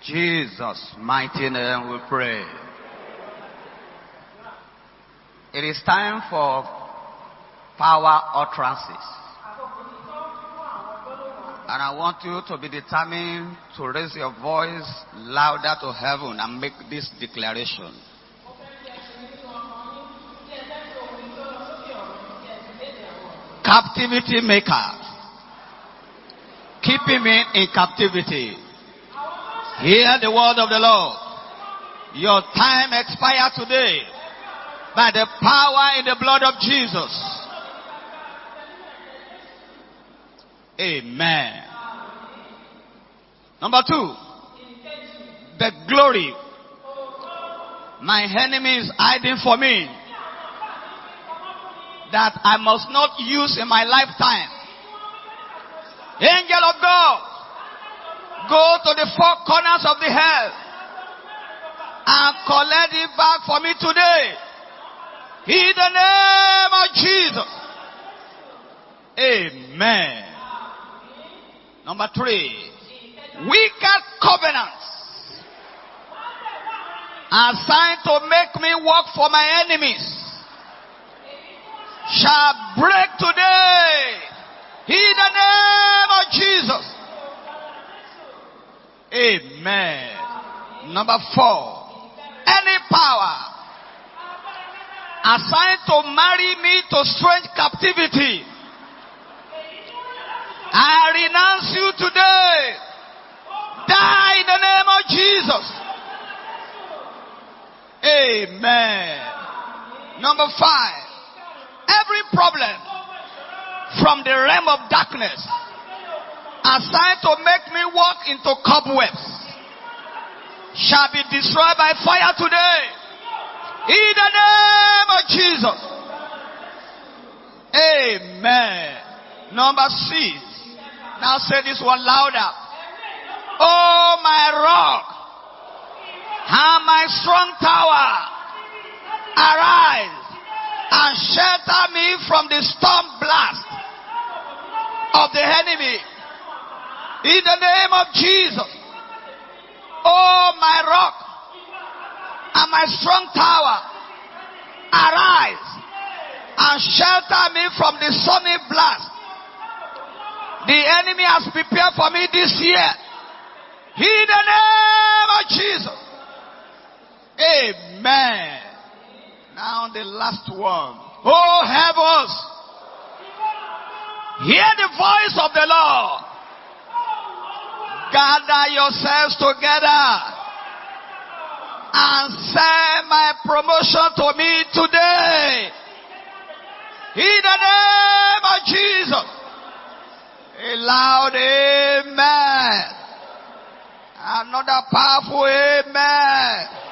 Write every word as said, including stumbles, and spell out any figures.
Jesus' mighty name we pray. It is time for power utterances. And I want you to be determined to raise your voice louder to heaven and make this declaration. Captivity maker, keeping me in captivity. Hear the word of the Lord. Your time expires today by the power in the blood of Jesus. Amen. Number two, the glory my enemy is hiding for me that I must not use in my lifetime. Angel of God, go to the four corners of the hell and collect it back for me today. In the name of Jesus. Amen. Number three, wicked covenants assigned to make me work for my enemies shall break today. In the name of Jesus. Amen. Number four, any power assigned to marry me to strange captivity, I renounce you today. Die in the name of Jesus. Amen. Number five, every problem from the realm of darkness assigned to make me walk into cobwebs shall be destroyed by fire today. In the name of Jesus. Amen. Number six. Now say this one louder. Oh, my rock and my strong tower, arise and shelter me from the storm blast of the enemy. In the name of Jesus. Oh, my rock and my strong tower, arise and shelter me from the sunny blast the enemy has prepared for me this year. In the name of Jesus. Amen. Now the last one. Oh, heavens, hear the voice of the Lord. Gather yourselves together and send my promotion to me today. In the name of Jesus. A loud amen. Another powerful amen.